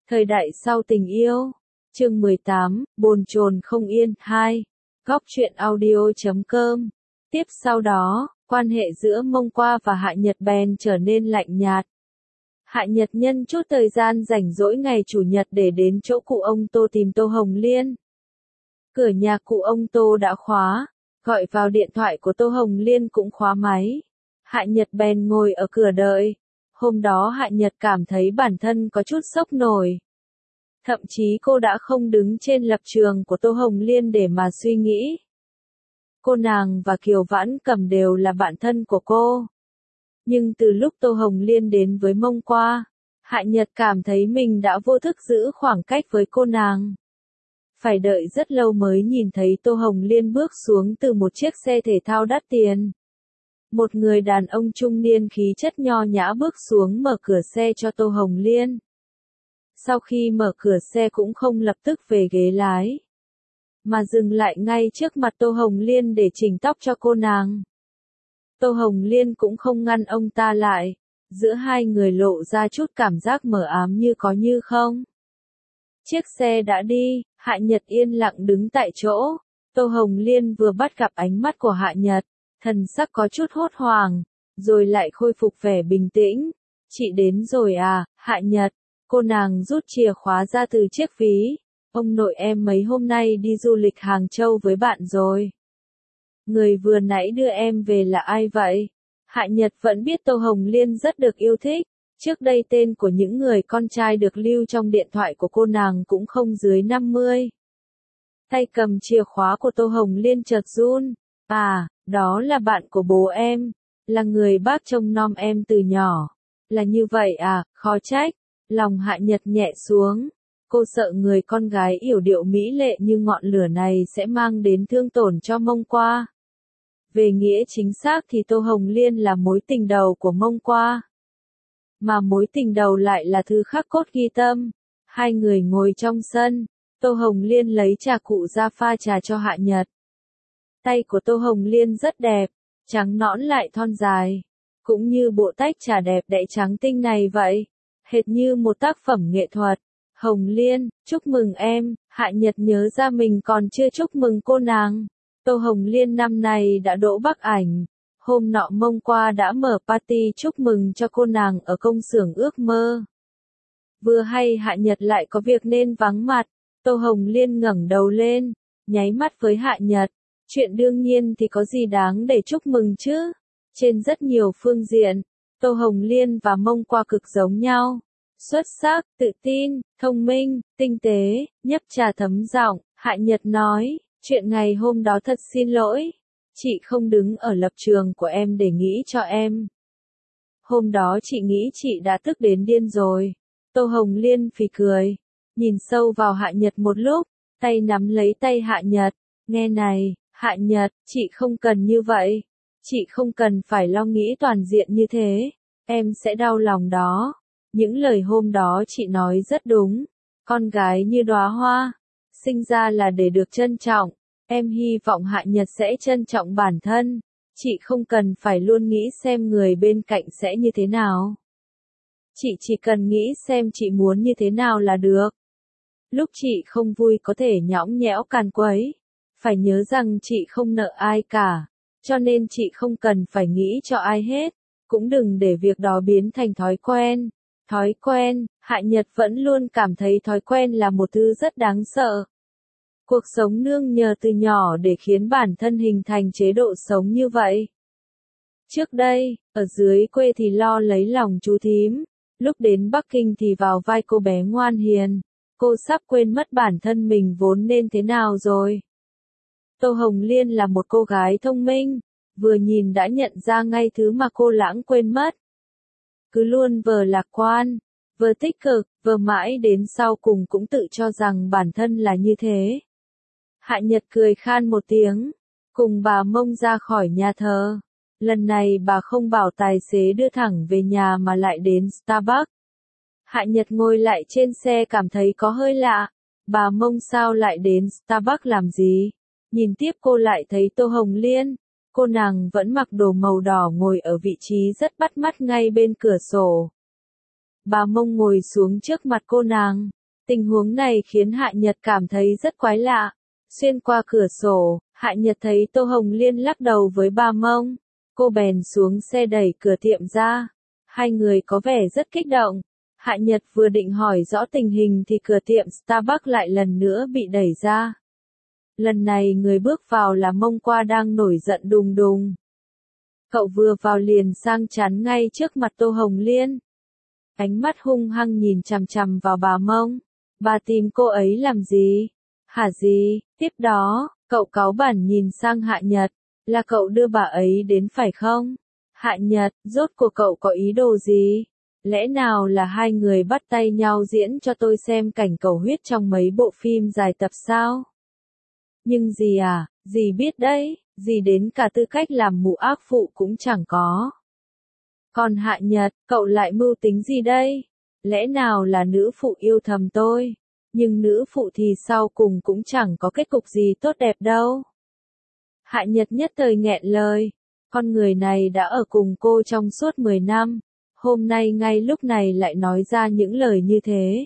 Thời đại sau tình yêu. Chương 18, bồn chồn không yên 2. Góc truyện audio.com. Tiếp sau đó, quan hệ giữa Mông Qua và Hạ Nhật bèn trở nên lạnh nhạt. Hạ Nhật nhân chút thời gian rảnh rỗi ngày chủ nhật để đến chỗ cụ ông Tô tìm Tô Hồng Liên. Cửa nhà cụ ông Tô đã khóa, gọi vào điện thoại của Tô Hồng Liên cũng khóa máy. Hạ Nhật bèn ngồi ở cửa đợi. Hôm đó Hạ Nhật cảm thấy bản thân có chút sốc nổi. Thậm chí cô đã không đứng trên lập trường của Tô Hồng Liên để mà suy nghĩ. Cô nàng và Kiều Vãn Cầm đều là bạn thân của cô. Nhưng từ lúc Tô Hồng Liên đến với Mông Qua, Hạ Nhật cảm thấy mình đã vô thức giữ khoảng cách với cô nàng. Phải đợi rất lâu mới nhìn thấy Tô Hồng Liên bước xuống từ một chiếc xe thể thao đắt tiền. Một người đàn ông trung niên khí chất nho nhã bước xuống mở cửa xe cho Tô Hồng Liên. Sau khi mở cửa xe cũng không lập tức về ghế lái, mà dừng lại ngay trước mặt Tô Hồng Liên để chỉnh tóc cho cô nàng. Tô Hồng Liên cũng không ngăn ông ta lại, giữa hai người lộ ra chút cảm giác mờ ám như có như không. Chiếc xe đã đi, Hạ Nhật yên lặng đứng tại chỗ. Tô Hồng Liên vừa bắt gặp ánh mắt của Hạ Nhật, thần sắc có chút hốt hoảng, rồi lại khôi phục vẻ bình tĩnh. Chị đến rồi à, Hạ Nhật. Cô nàng rút chìa khóa ra từ chiếc ví. Ông nội em mấy hôm nay đi du lịch Hàng Châu với bạn rồi. Người vừa nãy đưa em về là ai vậy? Hạ Nhật vẫn biết Tô Hồng Liên rất được yêu thích. Trước đây tên của những người con trai được lưu trong điện thoại của cô nàng cũng không dưới 50. Tay cầm chìa khóa của Tô Hồng Liên chợt run. À, đó là bạn của bố em. Là người bác trông nom em từ nhỏ. Là như vậy à, khó trách. Lòng Hạ Nhật nhẹ xuống. Cô sợ người con gái yểu điệu mỹ lệ như ngọn lửa này sẽ mang đến thương tổn cho Mông Qua. Về nghĩa chính xác thì Tô Hồng Liên là mối tình đầu của Mông Qua. Mà mối tình đầu lại là thứ khắc cốt ghi tâm. Hai người ngồi trong sân. Tô Hồng Liên lấy trà cụ ra pha trà cho Hạ Nhật. Tay của Tô Hồng Liên rất đẹp, trắng nõn lại thon dài. Cũng như bộ tách trà đẹp đẽ trắng tinh này vậy. Hệt như một tác phẩm nghệ thuật. Hồng Liên, chúc mừng em. Hạ Nhật nhớ ra mình còn chưa chúc mừng cô nàng. Tô Hồng Liên năm nay đã đỗ Bắc Ảnh. Hôm nọ Mông Qua đã mở party chúc mừng cho cô nàng ở công xưởng ước mơ. Vừa hay Hạ Nhật lại có việc nên vắng mặt. Tô Hồng Liên ngẩng đầu lên, nháy mắt với Hạ Nhật. Chuyện đương nhiên thì có gì đáng để chúc mừng chứ. Trên rất nhiều phương diện, Tô Hồng Liên và Mông Qua cực giống nhau. Xuất sắc, tự tin, thông minh, tinh tế, nhấp trà thấm giọng. Hạ Nhật nói, chuyện ngày hôm đó thật xin lỗi. Chị không đứng ở lập trường của em để nghĩ cho em. Hôm đó chị nghĩ chị đã tức đến điên rồi. Tô Hồng Liên phì cười, nhìn sâu vào Hạ Nhật một lúc, tay nắm lấy tay Hạ Nhật. Nghe này, Hạ Nhật, chị không cần như vậy. Chị không cần phải lo nghĩ toàn diện như thế. Em sẽ đau lòng đó. Những lời hôm đó chị nói rất đúng. Con gái như đóa hoa, sinh ra là để được trân trọng. Em hy vọng Hạ Nhật sẽ trân trọng bản thân. Chị không cần phải luôn nghĩ xem người bên cạnh sẽ như thế nào. Chị chỉ cần nghĩ xem chị muốn như thế nào là được. Lúc chị không vui có thể nhõng nhẽo càn quấy. Phải nhớ rằng chị không nợ ai cả. Cho nên chị không cần phải nghĩ cho ai hết. Cũng đừng để việc đó biến thành thói quen. Thói quen, Hạ Nhật vẫn luôn cảm thấy thói quen là một thứ rất đáng sợ. Cuộc sống nương nhờ từ nhỏ để khiến bản thân hình thành chế độ sống như vậy. Trước đây, ở dưới quê thì lo lấy lòng chú thím, lúc đến Bắc Kinh thì vào vai cô bé ngoan hiền. Cô sắp quên mất bản thân mình vốn nên thế nào rồi. Tô Hồng Liên là một cô gái thông minh, vừa nhìn đã nhận ra ngay thứ mà cô lãng quên mất. Cứ luôn vừa lạc quan, vừa tích cực, vừa mãi đến sau cùng cũng tự cho rằng bản thân là như thế. Hạ Nhật cười khan một tiếng, cùng bà Mông ra khỏi nhà thờ. Lần này bà không bảo tài xế đưa thẳng về nhà mà lại đến Starbucks. Hạ Nhật ngồi lại trên xe cảm thấy có hơi lạ. Bà Mông sao lại đến Starbucks làm gì? Nhìn tiếp cô lại thấy Tô Hồng Liên. Cô nàng vẫn mặc đồ màu đỏ ngồi ở vị trí rất bắt mắt ngay bên cửa sổ. Bà Mông ngồi xuống trước mặt cô nàng. Tình huống này khiến Hạ Nhật cảm thấy rất quái lạ. Xuyên qua cửa sổ, Hạ Nhật thấy Tô Hồng Liên lắc đầu với bà Mông. Cô bèn xuống xe đẩy cửa tiệm ra. Hai người có vẻ rất kích động. Hạ Nhật vừa định hỏi rõ tình hình thì cửa tiệm Starbucks lại lần nữa bị đẩy ra. Lần này người bước vào là Mông Qua đang nổi giận đùng đùng. Cậu vừa vào liền sang chắn ngay trước mặt Tô Hồng Liên. Ánh mắt hung hăng nhìn chằm chằm vào bà Mông. Bà tìm cô ấy làm gì? Hả gì? Tiếp đó, cậu cáu bẳn nhìn sang Hạ Nhật. Là cậu đưa bà ấy đến phải không? Hạ Nhật, rốt cuộc cậu có ý đồ gì? Lẽ nào là hai người bắt tay nhau diễn cho tôi xem cảnh cầu huyết trong mấy bộ phim dài tập sao? Nhưng gì à, dì biết đấy, dì đến cả tư cách làm mụ ác phụ cũng chẳng có. Còn Hạ Nhật, cậu lại mưu tính gì đây? Lẽ nào là nữ phụ yêu thầm tôi? Nhưng nữ phụ thì sau cùng cũng chẳng có kết cục gì tốt đẹp đâu. Hạ Nhật nhất thời nghẹn lời. Con người này đã ở cùng cô trong suốt 10 năm. Hôm nay ngay lúc này lại nói ra những lời như thế.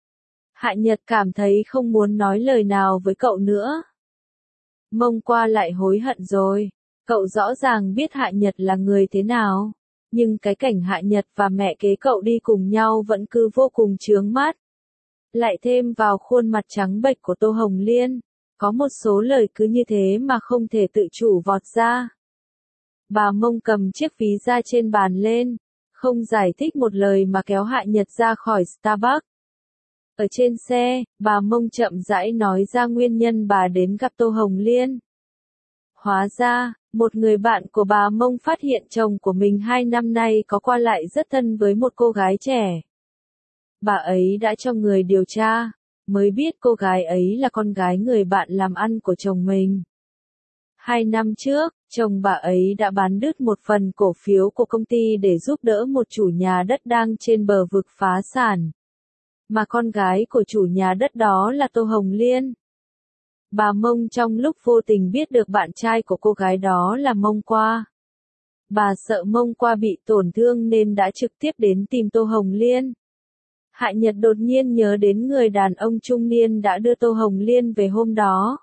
Hạ Nhật cảm thấy không muốn nói lời nào với cậu nữa. Mông Qua lại hối hận rồi. Cậu rõ ràng biết Hạ Nhật là người thế nào. Nhưng cái cảnh Hạ Nhật và mẹ kế cậu đi cùng nhau vẫn cứ vô cùng chướng mắt. Lại thêm vào khuôn mặt trắng bệch của Tô Hồng Liên. Có một số lời cứ như thế mà không thể tự chủ vọt ra. Bà Mông cầm chiếc ví da trên bàn lên. Không giải thích một lời mà kéo Hạ Nhật ra khỏi Starbucks. Ở trên xe, bà Mông chậm rãi nói ra nguyên nhân bà đến gặp Tô Hồng Liên. Hóa ra, một người bạn của bà Mông phát hiện chồng của mình 2 năm nay có qua lại rất thân với một cô gái trẻ. Bà ấy đã cho người điều tra, mới biết cô gái ấy là con gái người bạn làm ăn của chồng mình. 2 năm trước, chồng bà ấy đã bán đứt một phần cổ phiếu của công ty để giúp đỡ một chủ nhà đất đang trên bờ vực phá sản. Mà con gái của chủ nhà đất đó là Tô Hồng Liên. Bà Mông trong lúc vô tình biết được bạn trai của cô gái đó là Mông Qua. Bà sợ Mông Qua bị tổn thương nên đã trực tiếp đến tìm Tô Hồng Liên. Hạ Nhật đột nhiên nhớ đến người đàn ông trung niên đã đưa Tô Hồng Liên về hôm đó.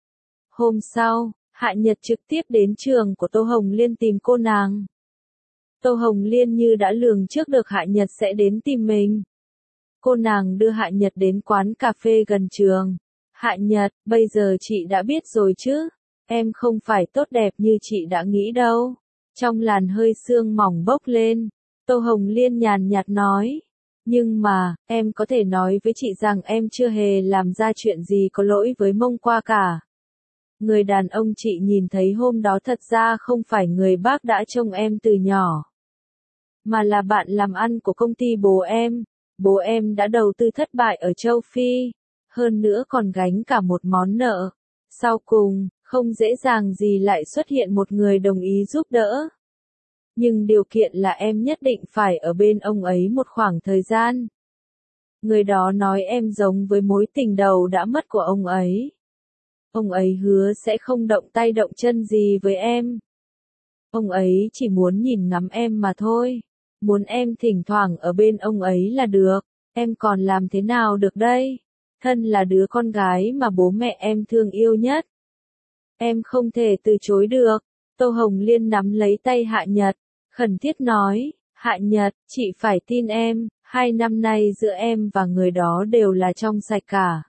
Hôm sau, Hạ Nhật trực tiếp đến trường của Tô Hồng Liên tìm cô nàng. Tô Hồng Liên như đã lường trước được Hạ Nhật sẽ đến tìm mình. Cô nàng đưa Hạ Nhật đến quán cà phê gần trường. Hạ Nhật, bây giờ chị đã biết rồi chứ? Em không phải tốt đẹp như chị đã nghĩ đâu. Trong làn hơi sương mỏng bốc lên, Tô Hồng Liên nhàn nhạt nói. Nhưng mà, em có thể nói với chị rằng em chưa hề làm ra chuyện gì có lỗi với Mông Qua cả. Người đàn ông chị nhìn thấy hôm đó thật ra không phải người bác đã trông em từ nhỏ. Mà là bạn làm ăn của công ty bố em. Bố em đã đầu tư thất bại ở châu Phi. Hơn nữa còn gánh cả một món nợ. Sau cùng, không dễ dàng gì lại xuất hiện một người đồng ý giúp đỡ. Nhưng điều kiện là em nhất định phải ở bên ông ấy một khoảng thời gian. Người đó nói em giống với mối tình đầu đã mất của ông ấy. Ông ấy hứa sẽ không động tay động chân gì với em. Ông ấy chỉ muốn nhìn ngắm em mà thôi. Muốn em thỉnh thoảng ở bên ông ấy là được. Em còn làm thế nào được đây? Thân là đứa con gái mà bố mẹ em thương yêu nhất. Em không thể từ chối được. Tô Hồng Liên nắm lấy tay Hạ Nhật, khẩn thiết nói, Hạ Nhật, chị phải tin em, 2 năm nay giữa em và người đó đều là trong sạch cả.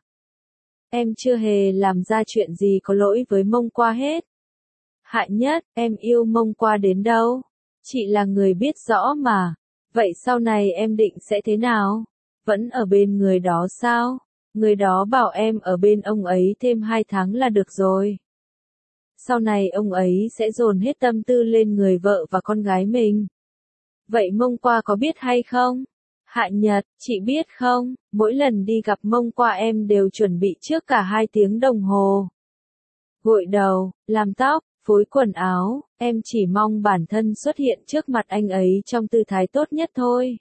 Em chưa hề làm ra chuyện gì có lỗi với Mông Qua hết. Hạ Nhất, em yêu Mông Qua đến đâu? Chị là người biết rõ mà. Vậy sau này em định sẽ thế nào? Vẫn ở bên người đó sao? Người đó bảo em ở bên ông ấy thêm 2 tháng là được rồi. Sau này ông ấy sẽ dồn hết tâm tư lên người vợ và con gái mình. Vậy Mông Qua có biết hay không? Hạ Nhật, chị biết không, mỗi lần đi gặp Mông Qua em đều chuẩn bị trước cả 2 tiếng đồng hồ. Gội đầu, làm tóc, phối quần áo, em chỉ mong bản thân xuất hiện trước mặt anh ấy trong tư thái tốt nhất thôi.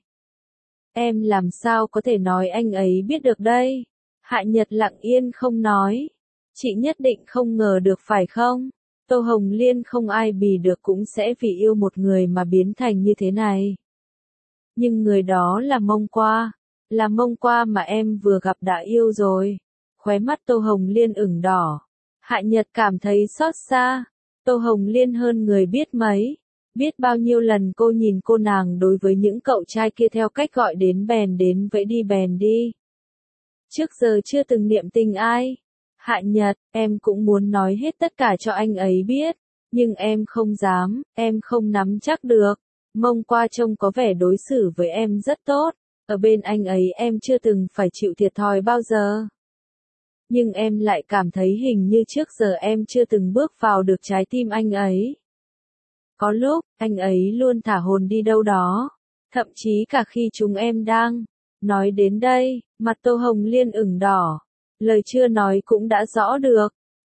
Em làm sao có thể nói anh ấy biết được đây? Hạ Nhật lặng yên không nói. Chị nhất định không ngờ được phải không? Tô Hồng Liên không ai bì được cũng sẽ vì yêu một người mà biến thành như thế này. Nhưng người đó là Mông Qua. Là Mông Qua mà em vừa gặp đã yêu rồi. Khóe mắt Tô Hồng Liên ửng đỏ. Hạ Nhật cảm thấy xót xa. Tô Hồng Liên hơn người biết mấy. Biết bao nhiêu lần cô nhìn cô nàng đối với những cậu trai kia theo cách gọi đến bèn đến vẫy đi bèn đi. Trước giờ chưa từng niệm tình ai. Hạ Nhật, em cũng muốn nói hết tất cả cho anh ấy biết. Nhưng em không dám, em không nắm chắc được. Mông Qua trông có vẻ đối xử với em rất tốt. Ở bên anh ấy em chưa từng phải chịu thiệt thòi bao giờ. Nhưng em lại cảm thấy hình như trước giờ em chưa từng bước vào được trái tim anh ấy. Có lúc, anh ấy luôn thả hồn đi đâu đó. Thậm chí cả khi chúng em đang nói đến đây, mặt Tô Hồng Liên ửng đỏ. Lời chưa nói cũng đã rõ được.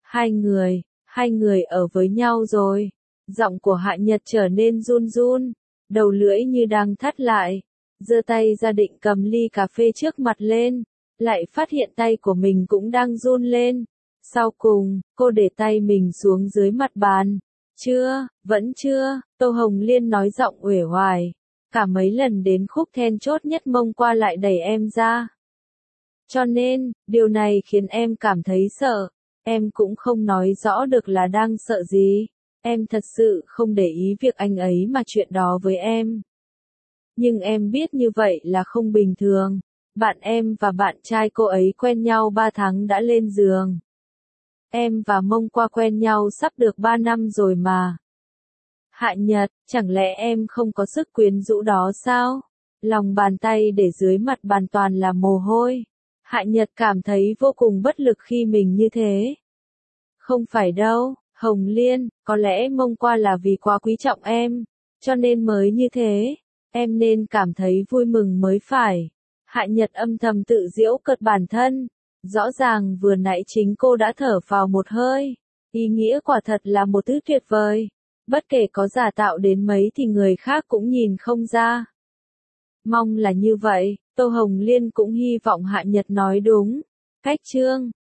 Hai người ở với nhau rồi. Giọng của Hạ Nhật trở nên run run. Đầu lưỡi như đang thắt lại. Giơ tay ra định cầm ly cà phê trước mặt lên. Lại phát hiện tay của mình cũng đang run lên. Sau cùng, cô để tay mình xuống dưới mặt bàn. Vẫn chưa, Tô Hồng Liên nói giọng uể oải. Cả mấy lần đến khúc then chốt nhất Mông Qua lại đẩy em ra. Cho nên, điều này khiến em cảm thấy sợ. Em cũng không nói rõ được là đang sợ gì. Em thật sự không để ý việc anh ấy mà chuyện đó với em. Nhưng em biết như vậy là không bình thường. Bạn em và bạn trai cô ấy quen nhau 3 tháng đã lên giường. Em và Mông Qua quen nhau sắp được 3 năm rồi mà. Hạ Nhật, chẳng lẽ em không có sức quyến rũ đó sao? Lòng bàn tay để dưới mặt bàn toàn là mồ hôi. Hạ Nhật cảm thấy vô cùng bất lực khi mình như thế. Không phải đâu, Hồng Liên, có lẽ Mông Qua là vì quá quý trọng em, cho nên mới như thế. Em nên cảm thấy vui mừng mới phải. Hạ Nhật âm thầm tự giễu cợt bản thân. Rõ ràng vừa nãy chính cô đã thở vào một hơi. Ý nghĩa quả thật là một thứ tuyệt vời. Bất kể có giả tạo đến mấy thì người khác cũng nhìn không ra. Mong là như vậy, Tô Hồng Liên cũng hy vọng Hạ Nhật nói đúng. Cách chương